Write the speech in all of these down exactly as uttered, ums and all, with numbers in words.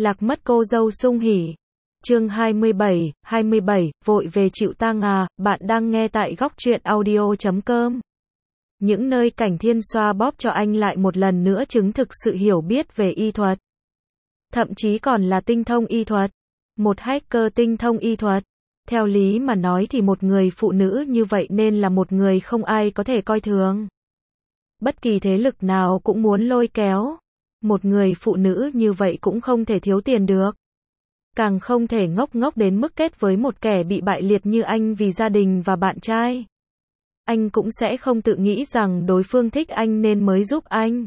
Lạc mất cô dâu sung hỉ. Chương hai mươi bảy, hai mươi bảy, vội về chịu tang à, bạn đang nghe tại góc truyện audio chấm com. Những nơi Cảnh Thiên xoa bóp cho anh lại một lần nữa chứng thực sự hiểu biết về y thuật. Thậm chí còn là tinh thông y thuật. Một hacker tinh thông y thuật. Theo lý mà nói thì một người phụ nữ như vậy nên là một người không ai có thể coi thường. Bất kỳ thế lực nào cũng muốn lôi kéo. Một người phụ nữ như vậy cũng không thể thiếu tiền được. Càng không thể ngốc ngốc đến mức kết với một kẻ bị bại liệt như anh vì gia đình và bạn trai. Anh cũng sẽ không tự nghĩ rằng đối phương thích anh nên mới giúp anh.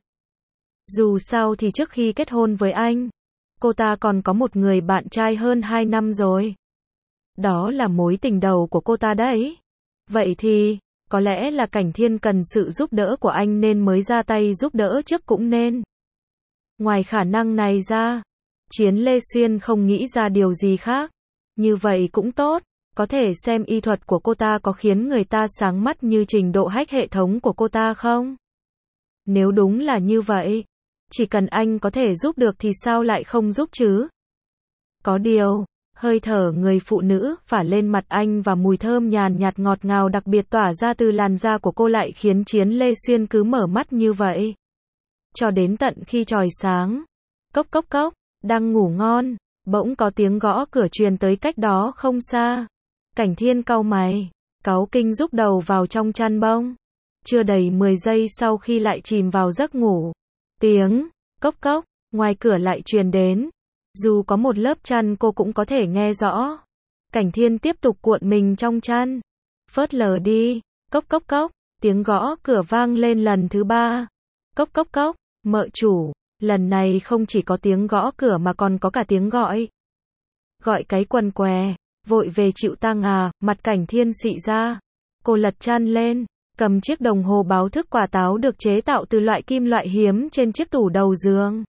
Dù sao thì trước khi kết hôn với anh, cô ta còn có một người bạn trai hơn hai năm rồi. Đó là mối tình đầu của cô ta đấy. Vậy thì, có lẽ là Cảnh Thiên cần sự giúp đỡ của anh nên mới ra tay giúp đỡ trước cũng nên. Ngoài khả năng này ra, Chiến Lê Xuyên không nghĩ ra điều gì khác. Như vậy cũng tốt, có thể xem y thuật của cô ta có khiến người ta sáng mắt như trình độ hack hệ thống của cô ta không? Nếu đúng là như vậy, chỉ cần anh có thể giúp được thì sao lại không giúp chứ? Có điều, hơi thở người phụ nữ phả lên mặt anh và mùi thơm nhàn nhạt ngọt ngào đặc biệt tỏa ra từ làn da của cô lại khiến Chiến Lê Xuyên cứ mở mắt như vậy. Cho đến tận khi chòi sáng, cốc cốc cốc, đang ngủ ngon, bỗng có tiếng gõ cửa truyền tới cách đó không xa. Cảnh Thiên cau mày, cáu kinh rúc đầu vào trong chăn bông. Chưa đầy mười giây sau khi lại chìm vào giấc ngủ, tiếng cốc cốc ngoài cửa lại truyền đến. Dù có một lớp chăn cô cũng có thể nghe rõ. Cảnh Thiên tiếp tục cuộn mình trong chăn. Phớt lờ đi, cốc cốc cốc, tiếng gõ cửa vang lên lần thứ ba. Cốc cốc cốc, mợ chủ, lần này không chỉ có tiếng gõ cửa mà còn có cả tiếng gọi. Gọi cái quần què, vội về chịu tang à, mặt Cảnh Thiên xị ra. Cô lật chăn lên, cầm chiếc đồng hồ báo thức quả táo được chế tạo từ loại kim loại hiếm trên chiếc tủ đầu giường.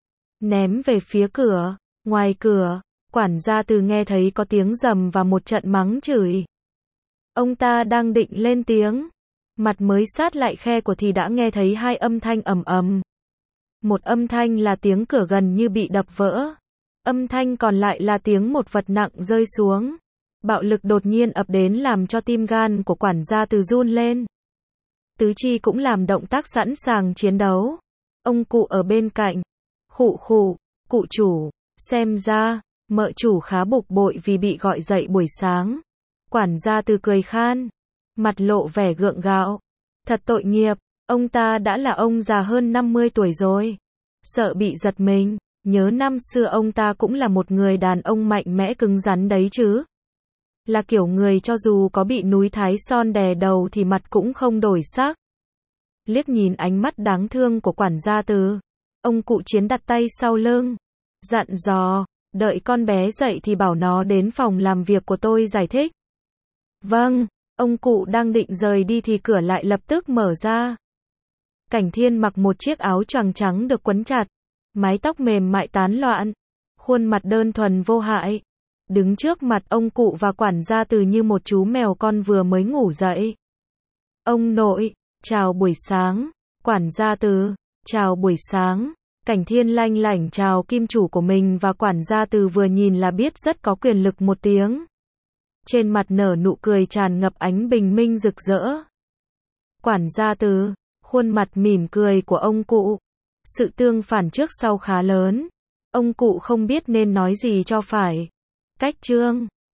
Ném về phía cửa, ngoài cửa, quản gia Từ nghe thấy có tiếng rầm và một trận mắng chửi. Ông ta đang định lên tiếng, mặt mới sát lại khe của thì đã nghe thấy hai âm thanh ầm ầm. Một âm thanh là tiếng cửa gần như bị đập vỡ. Âm thanh còn lại là tiếng một vật nặng rơi xuống. Bạo lực đột nhiên ập đến làm cho tim gan của quản gia Từ run lên. Tứ chi cũng làm động tác sẵn sàng chiến đấu. Ông cụ ở bên cạnh. Khụ khụ, cụ chủ, xem ra, mợ chủ khá bực bội vì bị gọi dậy buổi sáng. Quản gia Từ cười khan, mặt lộ vẻ gượng gạo. Thật tội nghiệp, ông ta đã là ông già hơn năm mươi tuổi rồi. Sợ bị giật mình, nhớ năm xưa ông ta cũng là một người đàn ông mạnh mẽ cứng rắn đấy chứ. Là kiểu người cho dù có bị núi Thái Son đè đầu thì mặt cũng không đổi sắc. Liếc nhìn ánh mắt đáng thương của quản gia Từ, ông cụ Chiến đặt tay sau lưng, dặn dò, đợi con bé dậy thì bảo nó đến phòng làm việc của tôi giải thích. Vâng, ông cụ đang định rời đi thì cửa lại lập tức mở ra. Cảnh Thiên mặc một chiếc áo choàng trắng được quấn chặt, mái tóc mềm mại tán loạn, khuôn mặt đơn thuần vô hại, đứng trước mặt ông cụ và quản gia Từ như một chú mèo con vừa mới ngủ dậy. Ông nội, chào buổi sáng, quản gia Từ, chào buổi sáng. Cảnh Thiên lanh lảnh chào kim chủ của mình và quản gia Từ vừa nhìn là biết rất có quyền lực một tiếng. Trên mặt nở nụ cười tràn ngập ánh bình minh rực rỡ. Quản gia Từ, khuôn mặt mỉm cười của ông cụ. Sự tương phản trước sau khá lớn. Ông cụ không biết nên nói gì cho phải. Cách chương